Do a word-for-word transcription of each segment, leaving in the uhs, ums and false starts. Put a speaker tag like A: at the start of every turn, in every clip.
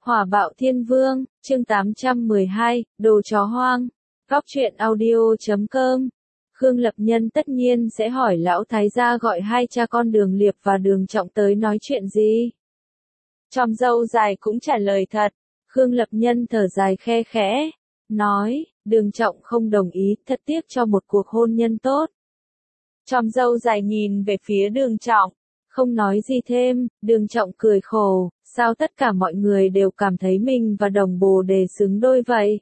A: Hỏa bạo thiên vương, chương tám trăm mười hai, đồ chó hoang. Góc truyện audio chấm com. Khương Lập Nhân tất nhiên sẽ hỏi lão thái gia gọi hai cha con Đường Liệp và Đường Trọng tới nói chuyện gì. Tròm dâu dài cũng trả lời thật. Khương Lập Nhân thở dài khe khẽ, nói, Đường Trọng không đồng ý, thật tiếc cho một cuộc hôn nhân tốt. Tròm dâu dài nhìn về phía Đường Trọng, không nói gì thêm. Đường Trọng cười khổ, sao tất cả mọi người đều cảm thấy mình và Đồng Bồ Đề xứng đôi vậy?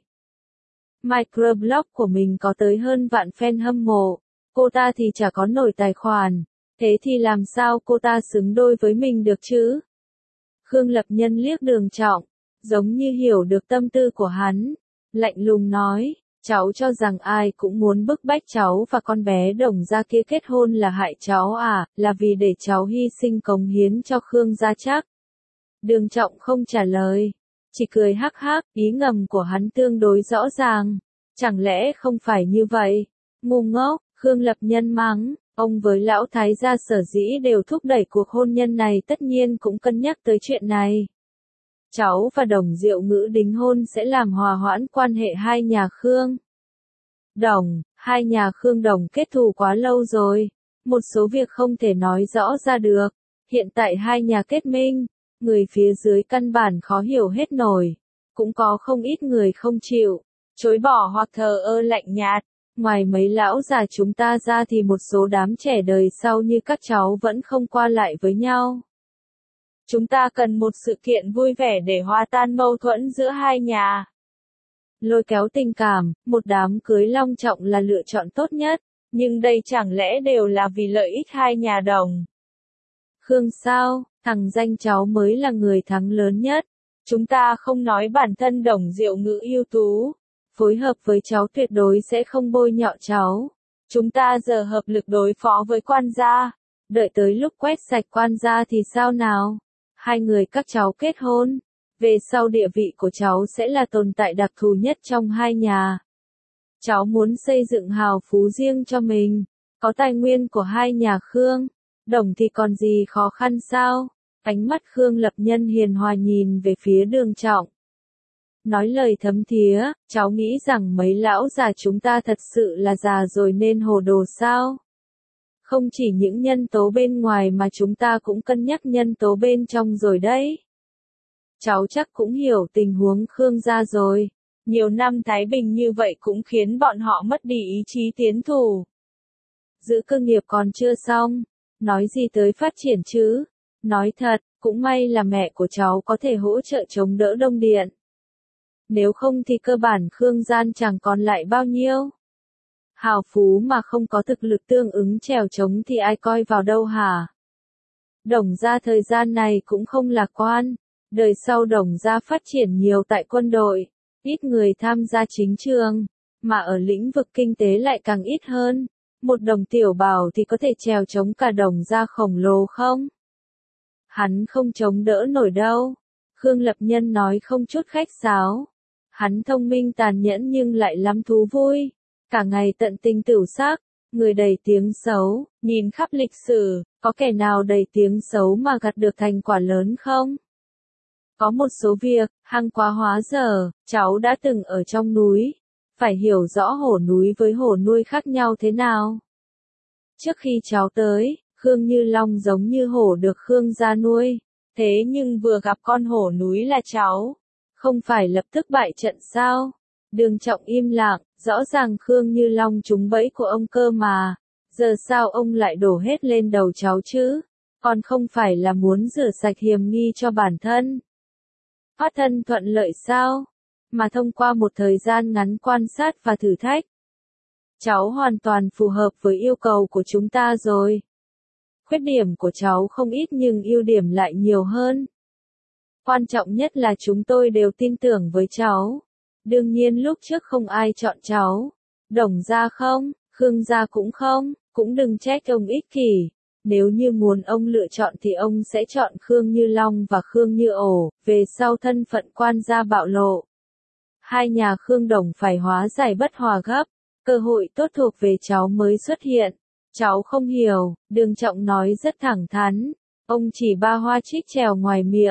A: Microblog của mình có tới hơn vạn fan hâm mộ, cô ta thì chả có nổi tài khoản, thế thì làm sao cô ta xứng đôi với mình được chứ? Khương Lập Nhân liếc Đường Trọng, giống như hiểu được tâm tư của hắn, lạnh lùng nói, cháu cho rằng ai cũng muốn bức bách cháu và con bé Đồng gia kia kết hôn là hại cháu à, là vì để cháu hy sinh cống hiến cho Khương gia chắc? Đường Trọng không trả lời, chỉ cười hắc hắc, ý ngầm của hắn tương đối rõ ràng, chẳng lẽ không phải như vậy? Ngu ngốc, Khương Lập Nhân mắng, ông với lão thái gia sở dĩ đều thúc đẩy cuộc hôn nhân này tất nhiên cũng cân nhắc tới chuyện này. Cháu và Đồng Diệu Ngữ đính hôn sẽ làm hòa hoãn quan hệ hai nhà Khương Đồng, hai nhà Khương Đồng kết thù quá lâu rồi, một số việc không thể nói rõ ra được, hiện tại hai nhà kết minh, người phía dưới căn bản khó hiểu hết nổi, cũng có không ít người không chịu, chối bỏ hoặc thờ ơ lạnh nhạt, ngoài mấy lão già chúng ta ra thì một số đám trẻ đời sau như các cháu vẫn không qua lại với nhau. Chúng ta cần một sự kiện vui vẻ để hòa tan mâu thuẫn giữa hai nhà. Lôi kéo tình cảm, một đám cưới long trọng là lựa chọn tốt nhất, nhưng đây chẳng lẽ đều là vì lợi ích hai nhà Đồng? Khương sao, thằng danh cháu mới là người thắng lớn nhất. Chúng ta không nói bản thân Đồng Diệu Ngữ ưu tú, phối hợp với cháu tuyệt đối sẽ không bôi nhọ cháu. Chúng ta giờ hợp lực đối phó với quan gia, đợi tới lúc quét sạch quan gia thì sao nào? Hai người các cháu kết hôn, về sau địa vị của cháu sẽ là tồn tại đặc thù nhất trong hai nhà. Cháu muốn xây dựng hào phú riêng cho mình, có tài nguyên của hai nhà Khương Đồng thì còn gì khó khăn sao? Ánh mắt Khương Lập Nhân hiền hòa nhìn về phía Đường Trọng. Nói lời thấm thía, cháu nghĩ rằng mấy lão già chúng ta thật sự là già rồi nên hồ đồ sao? Không chỉ những nhân tố bên ngoài mà chúng ta cũng cân nhắc nhân tố bên trong rồi đấy. Cháu chắc cũng hiểu tình huống Khương gia rồi. Nhiều năm thái bình như vậy cũng khiến bọn họ mất đi ý chí tiến thủ. Giữ cơ nghiệp còn chưa xong, nói gì tới phát triển chứ? Nói thật, cũng may là mẹ của cháu có thể hỗ trợ chống đỡ Đông Điện. Nếu không thì cơ bản Khương gian chẳng còn lại bao nhiêu. Hào phú mà không có thực lực tương ứng trèo trống thì ai coi vào đâu hả? Đồng gia thời gian này cũng không lạc quan. Đời sau Đồng gia phát triển nhiều tại quân đội, ít người tham gia chính trường, mà ở lĩnh vực kinh tế lại càng ít hơn. Một Đồng tiểu bảo thì có thể trèo trống cả Đồng gia khổng lồ không? Hắn không chống đỡ nổi đâu. Khương Lập Nhân nói không chút khách sáo. Hắn thông minh tàn nhẫn nhưng lại lắm thú vui. Cả ngày tận tình tửu sắc, người đầy tiếng xấu, nhìn khắp lịch sử, có kẻ nào đầy tiếng xấu mà gặt được thành quả lớn không? Có một số việc, hăng quá hóa dở, cháu đã từng ở trong núi, phải hiểu rõ hổ núi với hổ nuôi khác nhau thế nào. Trước khi cháu tới, Khương Như Long giống như hổ được Khương gia nuôi, thế nhưng vừa gặp con hổ núi là cháu, không phải lập tức bại trận sao? Đường Trọng im lặng, rõ ràng Khương Như Long trúng bẫy của ông cơ mà, giờ sao ông lại đổ hết lên đầu cháu chứ? Còn không phải là muốn rửa sạch hiểm nghi cho bản thân. Thoát thân thuận lợi sao? Mà thông qua một thời gian ngắn quan sát và thử thách, cháu hoàn toàn phù hợp với yêu cầu của chúng ta rồi. Khuyết điểm của cháu không ít nhưng ưu điểm lại nhiều hơn. Quan trọng nhất là chúng tôi đều tin tưởng với cháu. Đương nhiên lúc trước không ai chọn cháu. Đồng gia không, Khương gia cũng không, cũng đừng trách ông ích kỷ. Nếu như muốn ông lựa chọn thì ông sẽ chọn Khương Như Long và Khương Như Ổ, về sau thân phận quan gia bạo lộ. Hai nhà Khương Đồng phải hóa giải bất hòa gấp, cơ hội tốt thuộc về cháu mới xuất hiện. Cháu không hiểu, Đường Trọng nói rất thẳng thắn, ông chỉ ba hoa trích trèo ngoài miệng.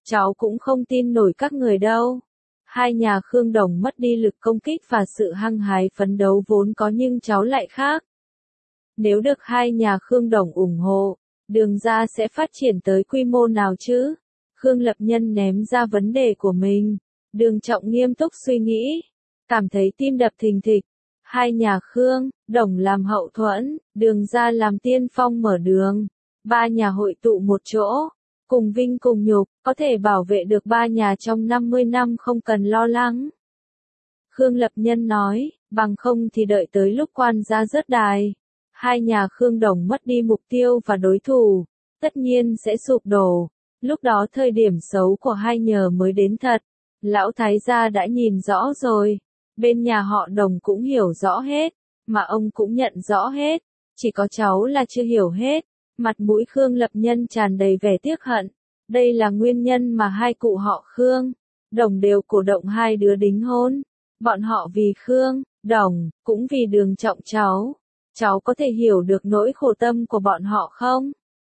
A: cháu cũng không tin nổi các người đâu. Hai nhà Khương Đồng mất đi lực công kích và sự hăng hái phấn đấu vốn có nhưng cháu lại khác. Nếu được hai nhà Khương Đồng ủng hộ, Đường gia sẽ phát triển tới quy mô nào chứ? Khương Lập Nhân ném ra vấn đề của mình. Đường Trọng nghiêm túc suy nghĩ, cảm thấy tim đập thình thịch. Hai nhà Khương, Đồng làm hậu thuẫn, Đường gia làm tiên phong mở đường. Ba nhà hội tụ một chỗ, cùng vinh cùng nhục, có thể bảo vệ được ba nhà trong năm mươi năm không cần lo lắng. Khương Lập Nhân nói, bằng không thì đợi tới lúc quan gia rớt đài. Hai nhà Khương Đồng mất đi mục tiêu và đối thủ, tất nhiên sẽ sụp đổ. Lúc đó thời điểm xấu của hai nhờ mới đến thật. Lão Thái gia đã nhìn rõ rồi. Bên nhà họ Đồng cũng hiểu rõ hết, mà ông cũng nhận rõ hết. Chỉ có cháu là chưa hiểu hết. Mặt mũi Khương Lập Nhân tràn đầy vẻ tiếc hận. Đây là nguyên nhân mà hai cụ họ Khương, Đồng đều cổ động hai đứa đính hôn. Bọn họ vì Khương, Đồng, cũng vì Đường Trọng cháu. Cháu có thể hiểu được nỗi khổ tâm của bọn họ không?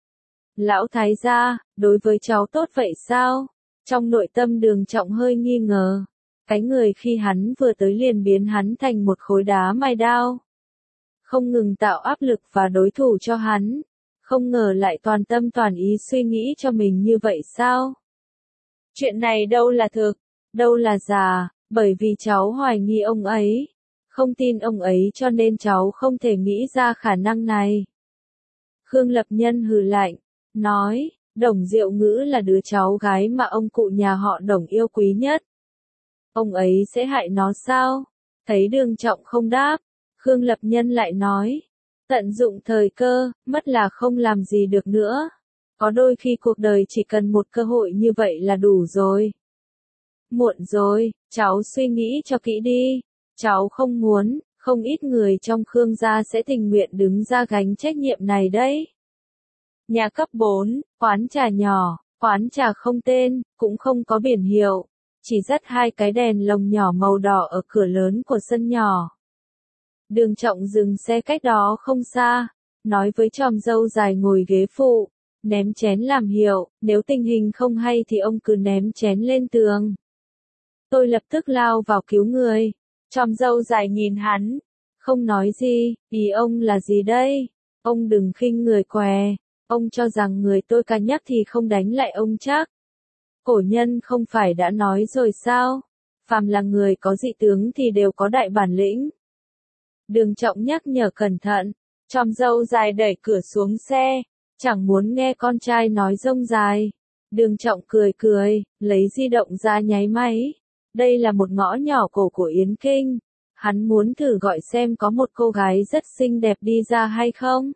A: Lão Thái gia, đối với cháu tốt vậy sao? Trong nội tâm Đường Trọng hơi nghi ngờ. Cái người khi hắn vừa tới liền biến hắn thành một khối đá mài đao. Không ngừng tạo áp lực và đối thủ cho hắn. Không ngờ lại toàn tâm toàn ý suy nghĩ cho mình như vậy sao? Chuyện này đâu là thực, đâu là giả, bởi vì cháu hoài nghi ông ấy. Không tin ông ấy cho nên cháu không thể nghĩ ra khả năng này. Khương Lập Nhân hừ lạnh, nói, Đồng Diệu Ngữ là đứa cháu gái mà ông cụ nhà họ Đồng yêu quý nhất. Ông ấy sẽ hại nó sao? Thấy Đường Trọng không đáp, Khương Lập Nhân lại nói, tận dụng thời cơ, mất là không làm gì được nữa. Có đôi khi cuộc đời chỉ cần một cơ hội như vậy là đủ rồi. Muộn rồi, cháu suy nghĩ cho kỹ đi. Cháu không muốn, không ít người trong Khương gia sẽ tình nguyện đứng ra gánh trách nhiệm này đấy. Nhà cấp bốn, quán trà nhỏ, quán trà không tên, cũng không có biển hiệu, chỉ dắt hai cái đèn lồng nhỏ màu đỏ ở cửa lớn của sân nhỏ. Đường Trọng dừng xe cách đó không xa, nói với chòm râu dài ngồi ghế phụ, ném chén làm hiệu, nếu tình hình không hay thì ông cứ ném chén lên tường. Tôi lập tức lao vào cứu người. Chòm râu dài nhìn hắn, không nói gì, ý ông là gì đây? Ông đừng khinh người què, ông cho rằng người tôi ca nhắc thì không đánh lại ông chắc. Cổ nhân không phải đã nói rồi sao? Phàm là người có dị tướng thì đều có đại bản lĩnh. Đường Trọng nhắc nhở cẩn thận, chòm râu dài đẩy cửa xuống xe, chẳng muốn nghe con trai nói rông dài. Đường Trọng cười cười, lấy di động ra nháy máy. Đây là một ngõ nhỏ cổ của Yến Kinh. Hắn muốn thử gọi xem có một cô gái rất xinh đẹp đi ra hay không.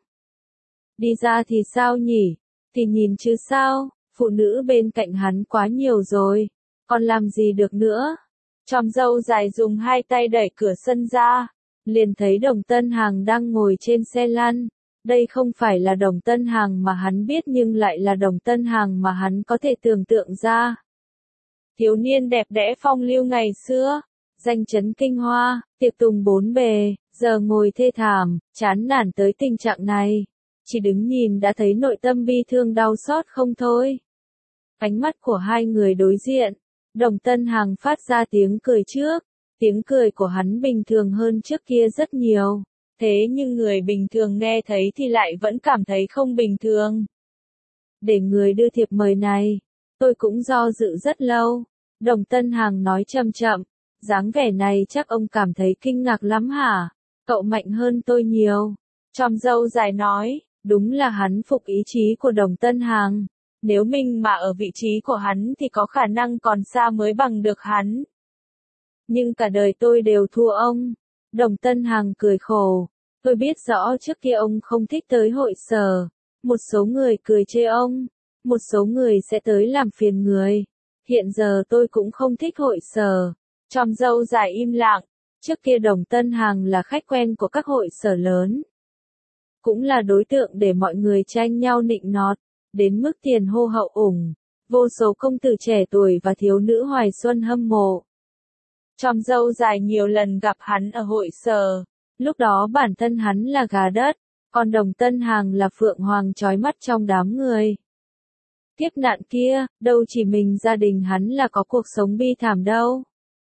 A: Đi ra thì sao nhỉ? Thì nhìn chứ sao, phụ nữ bên cạnh hắn quá nhiều rồi. Còn làm gì được nữa? Chòm râu dài dùng hai tay đẩy cửa sân ra. Liền thấy Đồng Tân Hàng đang ngồi trên xe lăn. Đây không phải là Đồng Tân Hàng mà hắn biết nhưng lại là Đồng Tân Hàng mà hắn có thể tưởng tượng ra. Thiếu niên đẹp đẽ phong lưu ngày xưa, danh chấn kinh hoa, tiệc tùng bốn bề, giờ ngồi thê thảm, chán nản tới tình trạng này. Chỉ đứng nhìn đã thấy nội tâm bi thương đau xót không thôi. Ánh mắt của hai người đối diện, Đồng Tân Hàng phát ra tiếng cười trước. Tiếng cười của hắn bình thường hơn trước kia rất nhiều. Thế nhưng người bình thường nghe thấy thì lại vẫn cảm thấy không bình thường. Để người đưa thiệp mời này, tôi cũng do dự rất lâu. Đồng Tân Hàng nói chậm chậm, dáng vẻ này chắc ông cảm thấy kinh ngạc lắm hả? Cậu mạnh hơn tôi nhiều. Chòm râu dài nói, đúng là hắn phục ý chí của Đồng Tân Hàng. Nếu mình mà ở vị trí của hắn thì có khả năng còn xa mới bằng được hắn. Nhưng cả đời tôi đều thua ông. Đồng Tân Hàng cười khổ. Tôi biết rõ trước kia ông không thích tới hội sở. Một số người cười chê ông. Một số người sẽ tới làm phiền người. Hiện giờ tôi cũng không thích hội sở. Chòm râu dài im lặng. Trước kia Đồng Tân Hàng là khách quen của các hội sở lớn. Cũng là đối tượng để mọi người tranh nhau nịnh nọt. Đến mức tiền hô hậu ủng. Vô số công tử trẻ tuổi và thiếu nữ hoài xuân hâm mộ. Chòm râu dài nhiều lần gặp hắn ở hội sở. Lúc đó bản thân hắn là gà đất. Còn Đồng Tân Hàng là phượng hoàng chói mắt trong đám người. Kiếp nạn kia, đâu chỉ mình gia đình hắn là có cuộc sống bi thảm đâu.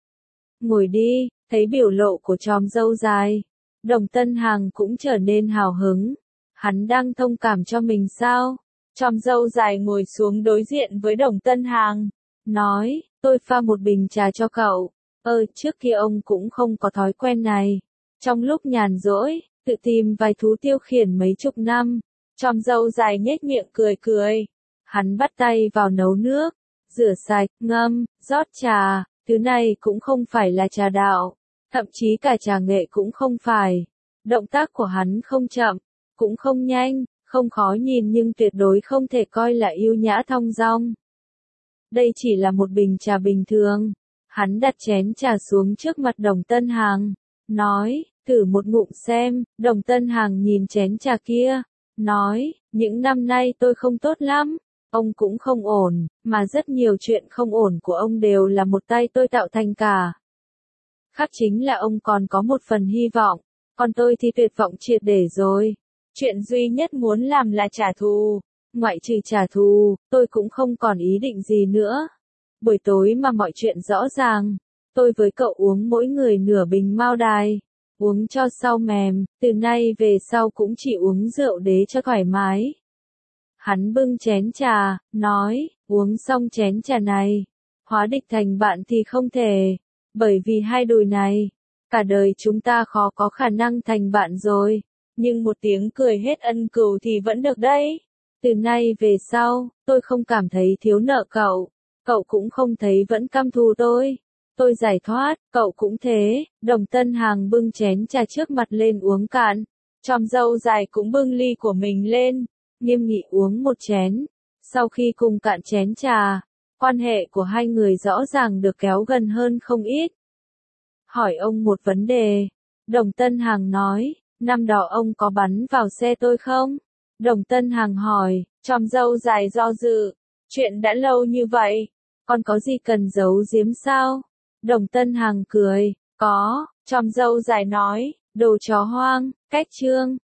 A: Ngồi đi, thấy biểu lộ của chòm râu dài. Đồng Tân Hàng cũng trở nên hào hứng. Hắn đang thông cảm cho mình sao? Chòm râu dài ngồi xuống đối diện với Đồng Tân Hàng. Nói, tôi pha một bình trà cho cậu. Ơ, trước kia ông cũng không có thói quen này. Trong lúc nhàn rỗi, tự tìm vài thú tiêu khiển mấy chục năm. Chòm râu dài nhếch miệng cười cười. Hắn bắt tay vào nấu nước, rửa sạch, ngâm, rót trà. Thứ này cũng không phải là trà đạo. Thậm chí cả trà nghệ cũng không phải. Động tác của hắn không chậm, cũng không nhanh, không khó nhìn nhưng tuyệt đối không thể coi là yêu nhã thong dong. Đây chỉ là một bình trà bình thường. Hắn đặt chén trà xuống trước mặt Đồng Tân Hàng. Nói, thử một ngụm xem. Đồng Tân Hàng nhìn chén trà kia. Nói, những năm nay tôi không tốt lắm. Ông cũng không ổn, mà rất nhiều chuyện không ổn của ông đều là một tay tôi tạo thành cả. Khác chính là ông còn có một phần hy vọng, còn tôi thì tuyệt vọng triệt để rồi. Chuyện duy nhất muốn làm là trả thù, ngoại trừ trả thù, tôi cũng không còn ý định gì nữa. Buổi tối mà mọi chuyện rõ ràng, tôi với cậu uống mỗi người nửa bình Mao Đài, uống cho sau mềm, từ nay về sau cũng chỉ uống rượu đế cho thoải mái. Hắn bưng chén trà, nói, uống xong chén trà này, hóa địch thành bạn thì không thể, bởi vì hai đùi này, cả đời chúng ta khó có khả năng thành bạn rồi, nhưng một tiếng cười hết ân cừu thì vẫn được đấy. Từ nay về sau, tôi không cảm thấy thiếu nợ cậu, cậu cũng không thấy vẫn căm thù tôi. Tôi giải thoát, cậu cũng thế. Đồng Tân Hàng bưng chén trà trước mặt lên uống cạn, chòm râu dài cũng bưng ly của mình lên. Nghiêm nghị uống một chén. Sau khi cùng cạn chén trà, quan hệ của hai người rõ ràng được kéo gần hơn không ít. Hỏi ông một vấn đề. Đồng Tân Hàng nói, năm đó ông có bắn vào xe tôi không? Đồng Tân Hàng hỏi, chòm râu dài do dự. Chuyện đã lâu như vậy, còn có gì cần giấu giếm sao? Đồng Tân Hàng cười, có. Chòm râu dài nói, đồ chó hoang, cách chương.